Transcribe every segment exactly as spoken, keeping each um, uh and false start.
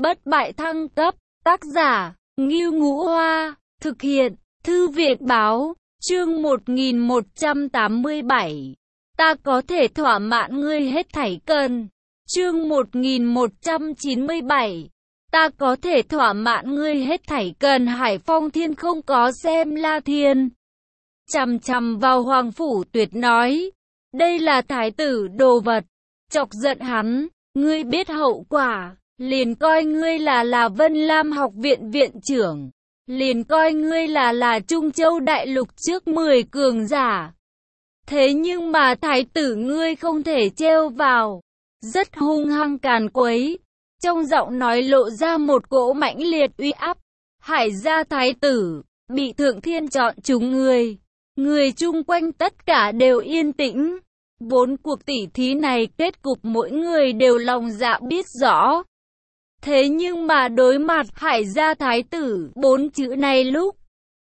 Bất bại thăng cấp, tác giả, Ngưu Ngũ Hoa, thực hiện, Thư viện báo, chương một nghìn một trăm tám mươi bảy. Ta có thể thỏa mãn ngươi hết thảy cần. Chương một nghìn một trăm chín mươi bảy. Ta có thể thỏa mãn ngươi hết thảy cần. Hải Phong Thiên không có xem La Thiên chằm chằm vào Hoàng Phủ Tuyệt nói, đây là thái tử đồ vật, chọc giận hắn, ngươi biết hậu quả, liền coi ngươi là là Vân Lam học viện viện trưởng, liền coi ngươi là là Trung Châu đại lục trước mười cường giả. Thế nhưng mà thái tử ngươi không thể trêu vào, rất hung hăng càn quấy, trong giọng nói lộ ra một cỗ mãnh liệt uy áp. Hải gia thái tử, bị Thượng Thiên chọn chúng ngươi, người chung quanh tất cả đều yên tĩnh. Bốn cuộc tỉ thí này kết cục mỗi người đều lòng dạ biết rõ. Thế nhưng mà đối mặt Hải gia thái tử bốn chữ này lúc,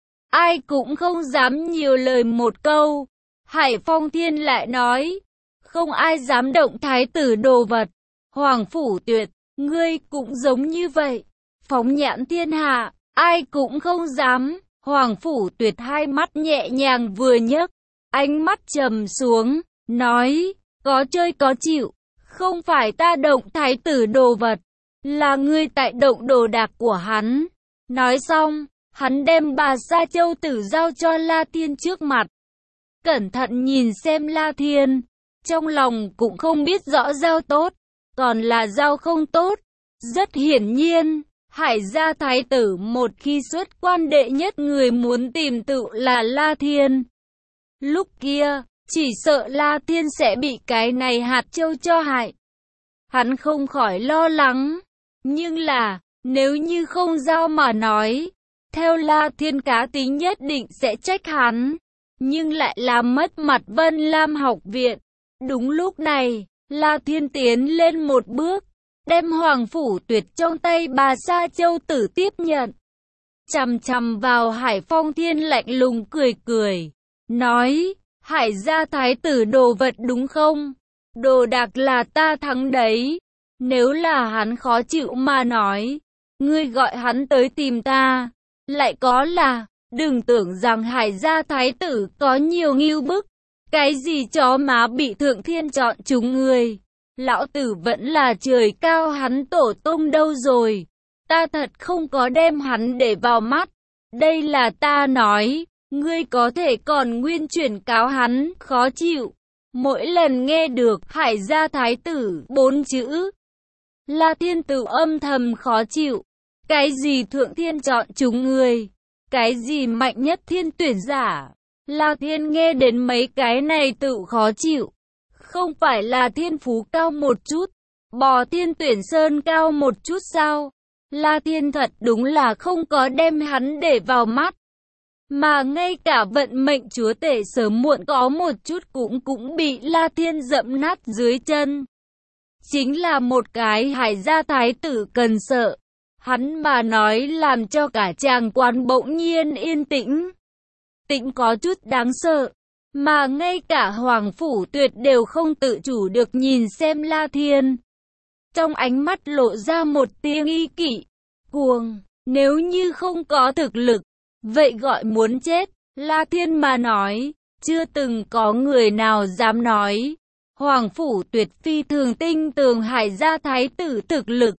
ai cũng không dám nhiều lời một câu. Hải Phong Thiên lại nói, không ai dám động thái tử đồ vật. Hoàng Phủ Tuyệt, ngươi cũng giống như vậy. Phóng nhãn thiên hạ, ai cũng không dám. Hoàng Phủ Tuyệt hai mắt nhẹ nhàng vừa nhấc, ánh mắt trầm xuống, nói, có chơi có chịu, không phải ta động thái tử đồ vật, là ngươi tại động đồ đạc của hắn. Nói xong, hắn đem bà Sa Châu Tử giao cho La Thiên trước mặt. Cẩn thận nhìn xem La Thiên, trong lòng cũng không biết rõ giao tốt, còn là giao không tốt. Rất hiển nhiên, Hải gia thái tử một khi xuất quan đệ nhất người muốn tìm tự là La Thiên. Lúc kia, chỉ sợ La Thiên sẽ bị cái này hạt châu cho hại. Hắn không khỏi lo lắng, nhưng là, nếu như không giao mà nói, theo La Thiên cá tính nhất định sẽ trách hắn, nhưng lại làm mất mặt Vân Lam học viện. Đúng lúc này, La Thiên tiến lên một bước, đem Hoàng Phủ Tuyệt trong tay bà Sa Châu Tử tiếp nhận. Chằm chằm vào Hải Phong Thiên lạnh lùng cười cười, nói, Hải gia thái tử đồ vật đúng không? Đồ đạc là ta thắng đấy. Nếu là hắn khó chịu mà nói, ngươi gọi hắn tới tìm ta. Lại có là, đừng tưởng rằng Hải gia thái tử có nhiều ngưu bức. Cái gì chó má bị Thượng Thiên chọn chúng ngươi. Lão tử vẫn là trời cao hắn tổ tông đâu rồi. Ta thật không có đem hắn để vào mắt. Đây là ta nói, ngươi có thể còn nguyên chuyển cáo hắn, khó chịu. Mỗi lần nghe được Hải gia thái tử bốn chữ, La Thiên tự âm thầm khó chịu. Cái gì Thượng Thiên chọn chúng ngươi? Cái gì mạnh nhất thiên tuyển giả? La Thiên nghe đến mấy cái này tự khó chịu. Không phải là thiên phú cao một chút, bò thiên tuyển sơn cao một chút sao? La Thiên thật đúng là không có đem hắn để vào mắt. Mà ngay cả vận mệnh chúa tể sớm muộn có một chút cũng cũng bị La Thiên dẫm nát dưới chân. Chính là một cái Hải gia thái tử cần sợ. Hắn mà nói làm cho cả tràng quan bỗng nhiên yên tĩnh. Tĩnh có chút đáng sợ. Mà ngay cả Hoàng Phủ Tuyệt đều không tự chủ được nhìn xem La Thiên. Trong ánh mắt lộ ra một tia nghi kỵ, cuồng, nếu như không có thực lực, vậy gọi muốn chết. La Thiên mà nói, chưa từng có người nào dám nói. Hoàng Phủ Tuyệt phi thường tinh tường Hải gia thái tử thực lực.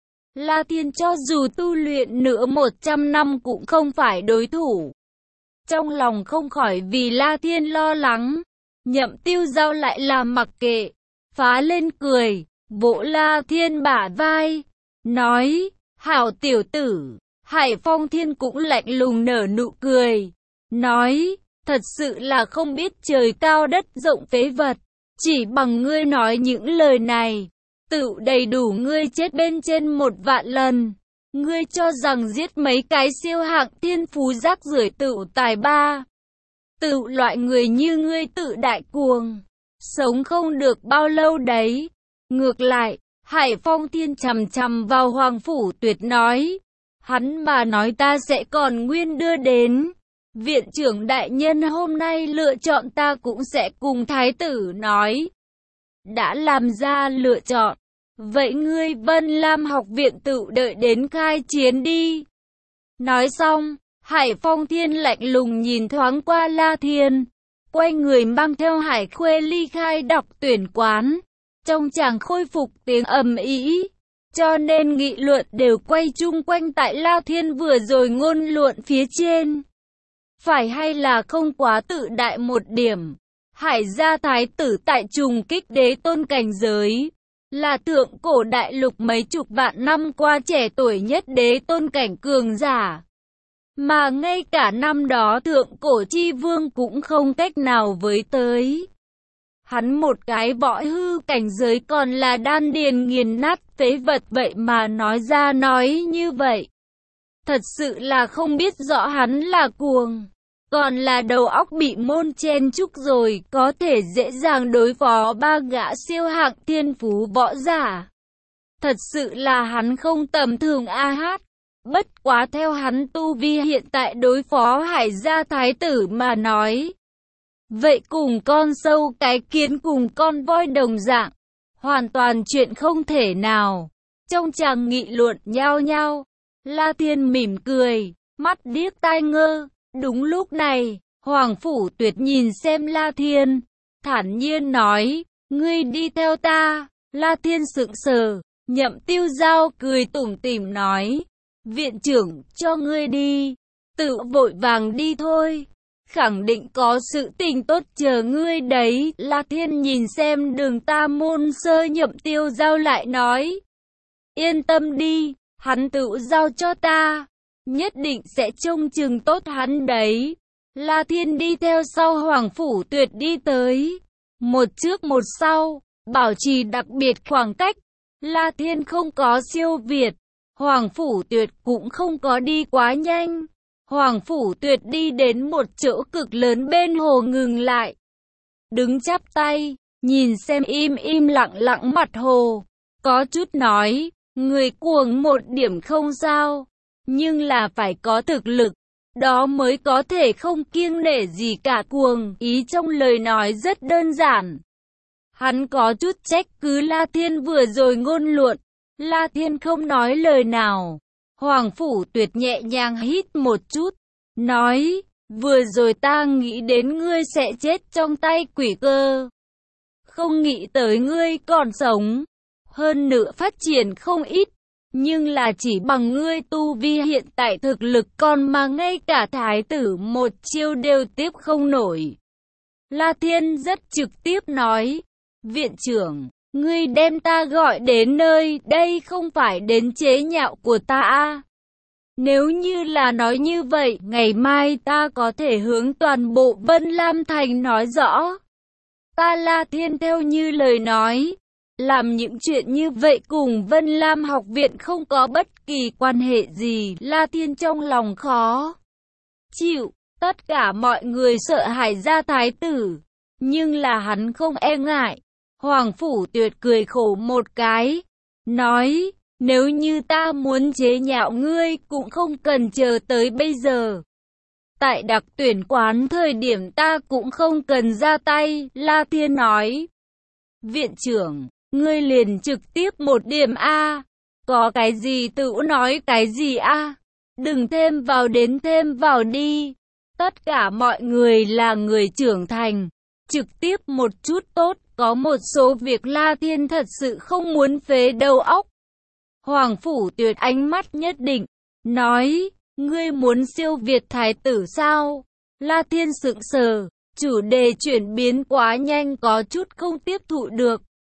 La Thiên cho dù tu luyện nữa một trăm năm cũng không phải đối thủ. Trong lòng không khỏi vì La Thiên lo lắng. Nhậm Tiêu Giao lại là mặc kệ, phá lên cười, vỗ La Thiên bả vai, nói, hảo tiểu tử. Hải Phong Thiên cũng lạnh lùng nở nụ cười, nói, thật sự là không biết trời cao đất rộng phế vật. Chỉ bằng ngươi nói những lời này, tự đầy đủ ngươi chết bên trên một vạn lần. Ngươi cho rằng giết mấy cái siêu hạng thiên phú rác rưởi tự tài ba. Tự loại người như ngươi tự đại cuồng, sống không được bao lâu đấy. Ngược lại, Hải Phong Thiên chằm chằm vào Hoàng Phủ Tuyệt nói, hắn mà nói ta sẽ còn nguyên đưa đến. Viện trưởng đại nhân hôm nay lựa chọn ta cũng sẽ cùng thái tử nói. Đã làm ra lựa chọn, Vậy ngươi Vân Lam học viện tự đợi đến khai chiến đi. Nói xong, Hải Phong Thiên lạnh lùng nhìn thoáng qua La Thiên, quay người mang theo Hải Khuê ly khai đọc tuyển quán. Trong chàng khôi phục tiếng ầm ĩ, cho nên nghị luận đều quay chung quanh tại La Thiên vừa rồi ngôn luận phía trên. Phải hay là không quá tự đại một điểm. Hải gia thái tử tại trùng kích đế tôn cảnh giới, là thượng cổ đại lục mấy chục vạn năm qua trẻ tuổi nhất đế tôn cảnh cường giả. Mà ngay cả năm đó thượng cổ chi vương cũng không cách nào với tới. Hắn một cái võ hư cảnh giới còn là đan điền nghiền nát phế vật, vậy mà nói ra nói như vậy. Thật sự là không biết rõ hắn là cuồng, còn là đầu óc bị môn chen chúc rồi, có thể dễ dàng đối phó ba gã siêu hạng thiên phú võ giả. Thật sự là hắn không tầm thường a hát. Bất quá theo hắn tu vi hiện tại đối phó Hải gia thái tử mà nói, vậy cùng con sâu cái kiến cùng con voi đồng dạng, hoàn toàn chuyện không thể nào. Trong chàng nghị luận nhao nhao, La Thiên mỉm cười, mắt điếc tai ngơ. Đúng lúc này, Hoàng Phủ Tuyệt nhìn xem La Thiên, thản nhiên nói, ngươi đi theo ta. La Thiên sững sờ, Nhậm Tiêu Giao cười tủm tỉm nói, viện trưởng cho ngươi đi, tự vội vàng đi thôi, khẳng định có sự tình tốt chờ ngươi đấy. La Thiên nhìn xem Đường Tam môn sơ Nhậm Tiêu Giao lại nói, yên tâm đi, hắn tự giao cho ta, nhất định sẽ trông chừng tốt hắn đấy. La Thiên đi theo sau Hoàng Phủ Tuyệt đi tới, một trước một sau, bảo trì đặc biệt khoảng cách. La Thiên không có siêu việt, Hoàng Phủ Tuyệt cũng không có đi quá nhanh. Hoàng Phủ Tuyệt đi đến một chỗ cực lớn bên hồ ngừng lại, đứng chắp tay, nhìn xem im im lặng lặng mặt hồ, có chút nói, người cuồng một điểm không sao, nhưng là phải có thực lực, đó mới có thể không kiêng nể gì cả. Cuồng, ý trong lời nói rất đơn giản. Hắn có chút trách cứ La Thiên vừa rồi ngôn luận. La Thiên không nói lời nào. Hoàng Phủ Tuyệt nhẹ nhàng hít một chút, nói, vừa rồi ta nghĩ đến ngươi sẽ chết trong tay quỷ cơ, không nghĩ tới ngươi còn sống, hơn nữa phát triển không ít, nhưng là chỉ bằng ngươi tu vi hiện tại thực lực còn mà ngay cả thái tử một chiêu đều tiếp không nổi. La Thiên rất trực tiếp nói, viện trưởng, ngươi đem ta gọi đến nơi đây không phải đến chế nhạo của ta à? Nếu như là nói như vậy, ngày mai ta có thể hướng toàn bộ Vân Lam Thành nói rõ. Ta La Thiên theo như lời nói, làm những chuyện như vậy cùng Vân Lam học viện không có bất kỳ quan hệ gì. La Thiên trong lòng khó chịu, tất cả mọi người sợ Hải gia thái tử, nhưng là hắn không e ngại. Hoàng Phủ Tuyệt cười khổ một cái, nói, nếu như ta muốn chế nhạo ngươi cũng không cần chờ tới bây giờ. Tại đặc tuyển quán thời điểm ta cũng không cần ra tay. La Thiên nói, viện trưởng, ngươi liền trực tiếp một điểm a, có cái gì tự nói cái gì a, đừng thêm vào đến thêm vào đi. Tất cả mọi người là người trưởng thành, trực tiếp một chút tốt. Có một số việc La Thiên thật sự không muốn phế đầu óc. Hoàng Phủ Tuyệt ánh mắt nhất định, nói, ngươi muốn siêu việt thái tử sao? La Thiên sững sờ, chủ đề chuyển biến quá nhanh có chút không tiếp thụ được.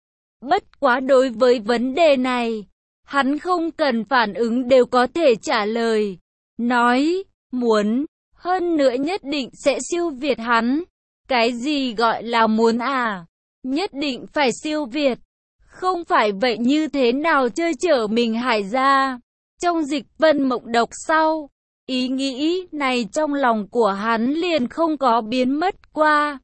Bất quá đối với vấn đề này, hắn không cần phản ứng đều có thể trả lời. Nói, muốn, hơn nữa nhất định sẽ siêu việt hắn. Cái gì gọi là muốn à? Nhất định phải siêu việt. Không phải vậy như thế nào chơi chở mình Hải gia? Trong dịch vân mộng độc sau, ý nghĩ này trong lòng của hắn liền không có biến mất qua.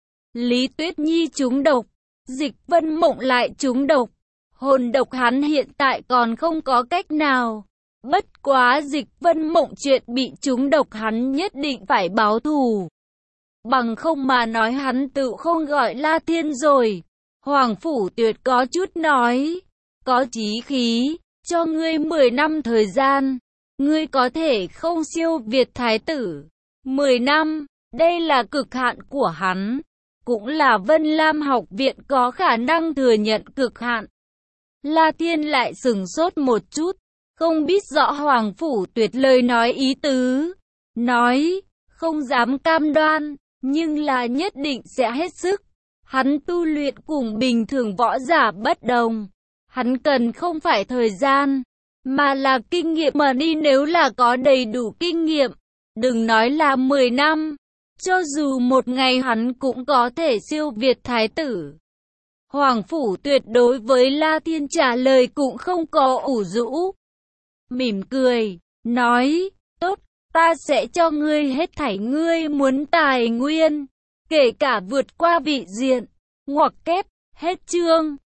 Lý Tuyết Nhi trúng độc, dịch vân mộng lại trúng độc. Hồn độc hắn hiện tại còn không có cách nào. Bất quá dịch vân mộng chuyện bị trúng độc hắn nhất định phải báo thù. Bằng không mà nói hắn tự không gọi La Thiên rồi. Hoàng Phủ Tuyệt có chút nói, có chí khí, cho ngươi mười năm thời gian, ngươi có thể không siêu việt thái tử. mười năm, đây là cực hạn của hắn, cũng là Vân Lam học viện có khả năng thừa nhận cực hạn. La Thiên lại sửng sốt một chút, không biết rõ Hoàng Phủ Tuyệt lời nói ý tứ. Nói, không dám cam đoan, nhưng là nhất định sẽ hết sức. Hắn tu luyện cùng bình thường võ giả bất đồng. Hắn cần không phải thời gian, mà là kinh nghiệm mà đi, nếu là có đầy đủ kinh nghiệm. Đừng nói là mười năm, cho dù một ngày hắn cũng có thể siêu việt thái tử. Hoàng Phủ Tuyệt đối với La Thiên trả lời cũng không có ủ rũ. Mỉm cười, nói, tốt, ta sẽ cho ngươi hết thảy ngươi muốn tài nguyên, kể cả vượt qua vị diện, ngoặc kép, hết chương.